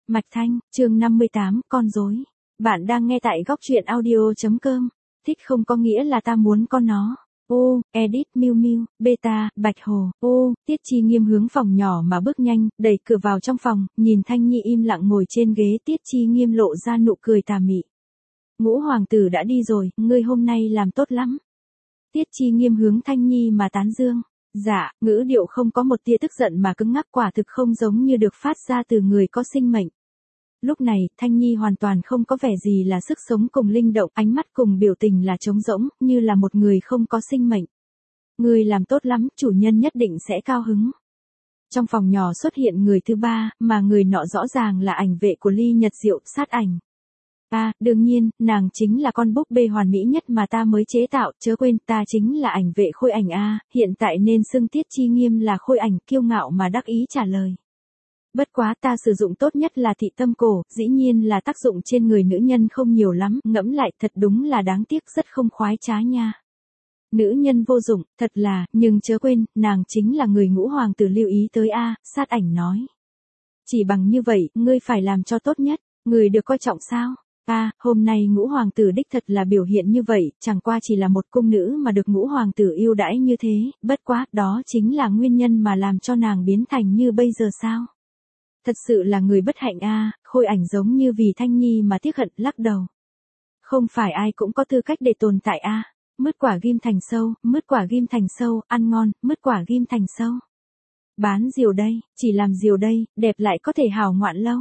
Mạch Thanh, chương 58, con rối. Bạn đang nghe tại góc truyện audio.com. Thích không có nghĩa là ta muốn con nó. Ô, edit Miu Miu, beta, Bạch Hồ. Ô, Tiết Chi Nghiêm hướng phòng nhỏ mà bước nhanh, đẩy cửa vào trong phòng, nhìn Thanh Nhi im lặng ngồi trên ghế. Tiết Chi Nghiêm lộ ra nụ cười tà mị. Ngũ hoàng tử đã đi rồi, ngươi hôm nay làm tốt lắm. Tiết Chi Nghiêm hướng Thanh Nhi mà tán dương. Dạ, ngữ điệu không có một tia tức giận mà cứng ngắc, quả thực không giống như được phát ra từ người có sinh mệnh. Lúc này, Thanh Nhi hoàn toàn không có vẻ gì là sức sống cùng linh động, ánh mắt cùng biểu tình là trống rỗng, như là một người không có sinh mệnh. Người làm tốt lắm, chủ nhân nhất định sẽ cao hứng. Trong phòng nhỏ xuất hiện người thứ ba, mà người nọ rõ ràng là ảnh vệ của Ly Nhật Diệu, Sát Ảnh. Đương nhiên, nàng chính là con búp bê hoàn mỹ nhất mà ta mới chế tạo, chớ quên, ta chính là ảnh vệ Khôi Ảnh hiện tại nên xưng Tiết Chi Nghiêm là Khôi Ảnh, kiêu ngạo mà đắc ý trả lời. Bất quá ta sử dụng tốt nhất là thị tâm cổ, dĩ nhiên là tác dụng trên người nữ nhân không nhiều lắm, ngẫm lại thật đúng là đáng tiếc, rất không khoái trá nha. Nữ nhân vô dụng, thật là, nhưng chớ quên, nàng chính là người Ngũ hoàng tử lưu ý tới Sát Ảnh nói. Chỉ bằng như vậy, ngươi phải làm cho tốt nhất, người được coi trọng sao? Hôm nay Ngũ hoàng tử đích thật là biểu hiện như vậy, chẳng qua chỉ là một cung nữ mà được Ngũ hoàng tử yêu đãi như thế, bất quá, đó chính là nguyên nhân mà làm cho nàng biến thành như bây giờ sao? Thật sự là người bất hạnh Khôi Ảnh giống như vì Thanh Nhi mà tiếc hận, lắc đầu. Không phải ai cũng có tư cách để tồn tại mứt quả ghim thành sâu, mứt quả ghim thành sâu, ăn ngon, mứt quả ghim thành sâu. Bán diều đây, chỉ làm diều đây, đẹp lại có thể hào ngoạn lâu.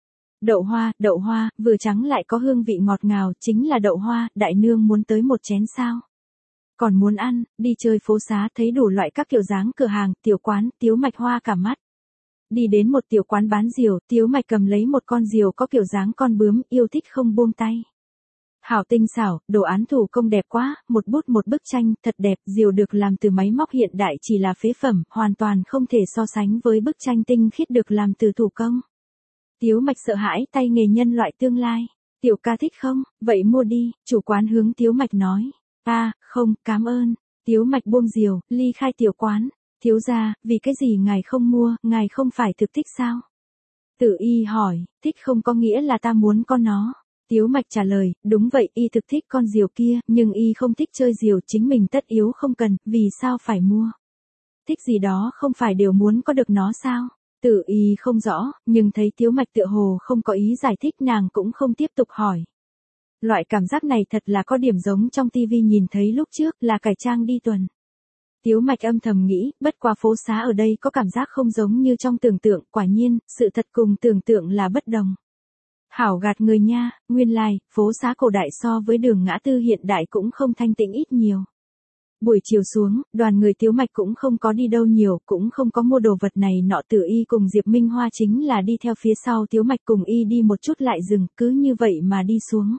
Đậu hoa, vừa trắng lại có hương vị ngọt ngào, chính là đậu hoa, đại nương muốn tới một chén sao? Còn muốn ăn, đi chơi phố xá thấy đủ loại các kiểu dáng cửa hàng, tiểu quán, Tiếu Mạch hoa cả mắt. Đi đến một tiểu quán bán diều, Tiếu Mạch cầm lấy một con diều có kiểu dáng con bướm, yêu thích không buông tay. Hảo tinh xảo, đồ án thủ công đẹp quá, một bút một bức tranh, thật đẹp, diều được làm từ máy móc hiện đại chỉ là phế phẩm, hoàn toàn không thể so sánh với bức tranh tinh khiết được làm từ thủ công. Tiếu Mạch sợ hãi, tay nghề nhân loại tương lai. Tiểu ca thích không? Vậy mua đi, chủ quán hướng Tiếu Mạch nói. Không, cảm ơn. Tiếu Mạch buông diều, ly khai tiểu quán. Thiếu gia, vì cái gì ngài không mua, ngài không phải thực thích sao? Tử Y hỏi, thích không có nghĩa là ta muốn con nó. Tiếu Mạch trả lời, đúng vậy, y thực thích con diều kia, nhưng y không thích chơi diều, chính mình tất yếu không cần, vì sao phải mua? Thích gì đó không phải đều muốn có được nó sao? Tử Y không rõ, nhưng thấy Tiếu Mạch tựa hồ không có ý giải thích, nàng cũng không tiếp tục hỏi. Loại cảm giác này thật là có điểm giống trong tivi nhìn thấy lúc trước, là cải trang đi tuần. Tiếu Mạch âm thầm nghĩ, bất qua phố xá ở đây có cảm giác không giống như trong tưởng tượng, quả nhiên, sự thật cùng tưởng tượng là bất đồng. Hảo gạt người nha, nguyên lai, phố xá cổ đại so với đường ngã tư hiện đại cũng không thanh tĩnh ít nhiều. Buổi chiều xuống, đoàn người Tiếu Mạch cũng không có đi đâu nhiều, cũng không có mua đồ vật này nọ. Tử Y cùng Diệp Minh Hoa chính là đi theo phía sau Tiếu Mạch, cùng y đi một chút lại dừng, cứ như vậy mà đi xuống.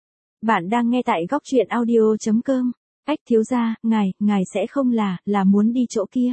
Bạn đang nghe tại góc truyện audio.com. Thiếu gia, ngài sẽ không là muốn đi chỗ kia.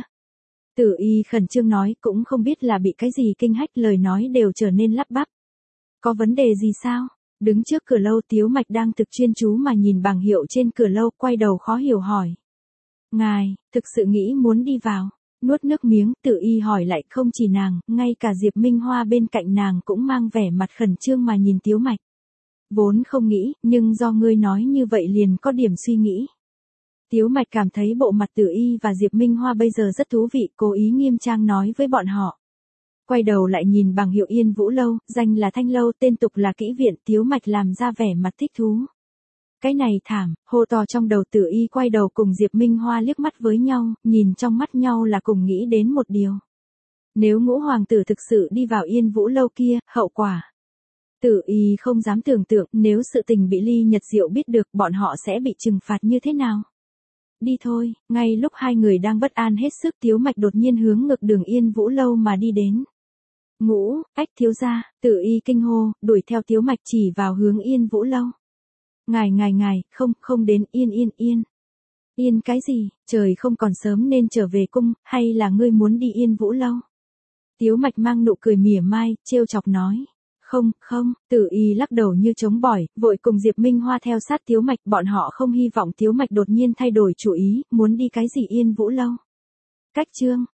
Tử Y khẩn trương nói, cũng không biết là bị cái gì kinh hách, lời nói đều trở nên lắp bắp. Có vấn đề gì sao? Đứng trước cửa lâu, Tiếu Mạch đang thực chuyên chú mà nhìn bảng hiệu trên cửa lâu, quay đầu khó hiểu hỏi. Ngài, thực sự nghĩ muốn đi vào? Nuốt nước miếng, Tử Y hỏi lại, không chỉ nàng, ngay cả Diệp Minh Hoa bên cạnh nàng cũng mang vẻ mặt khẩn trương mà nhìn Tiếu Mạch. Vốn không nghĩ, nhưng do ngươi nói như vậy liền có điểm suy nghĩ. Tiếu Mạch cảm thấy bộ mặt Tử Y và Diệp Minh Hoa bây giờ rất thú vị, cố ý nghiêm trang nói với bọn họ. Quay đầu lại nhìn bảng hiệu Yên Vũ Lâu, danh là Thanh Lâu, tên tục là Kỹ Viện, Tiếu Mạch làm ra vẻ mặt thích thú. Cái này thảm, hô to trong đầu. Tử Y quay đầu cùng Diệp Minh Hoa liếc mắt với nhau, nhìn trong mắt nhau là cùng nghĩ đến một điều. Nếu Ngũ hoàng tử thực sự đi vào Yên Vũ Lâu kia, hậu quả. Tử Y không dám tưởng tượng, nếu sự tình bị Ly Nhật Diệu biết được, bọn họ sẽ bị trừng phạt như thế nào. Đi thôi, ngay lúc hai người đang bất an hết sức, Tiếu Mạch đột nhiên hướng ngược đường Yên Vũ Lâu mà đi đến. Thiếu gia, Tử Y kinh hô, đuổi theo Tiếu Mạch chỉ vào hướng Yên Vũ Lâu. Ngài, không đến, yên. Yên cái gì, trời không còn sớm nên trở về cung, hay là ngươi muốn đi Yên Vũ Lâu? Tiếu Mạch mang nụ cười mỉa mai, trêu chọc nói. Không, Tử Y lắc đầu như chống bỏi, vội cùng Diệp Minh Hoa theo sát Tiếu Mạch, bọn họ không hy vọng Tiếu Mạch đột nhiên thay đổi chủ ý, muốn đi cái gì Yên Vũ Lâu. Cách chương,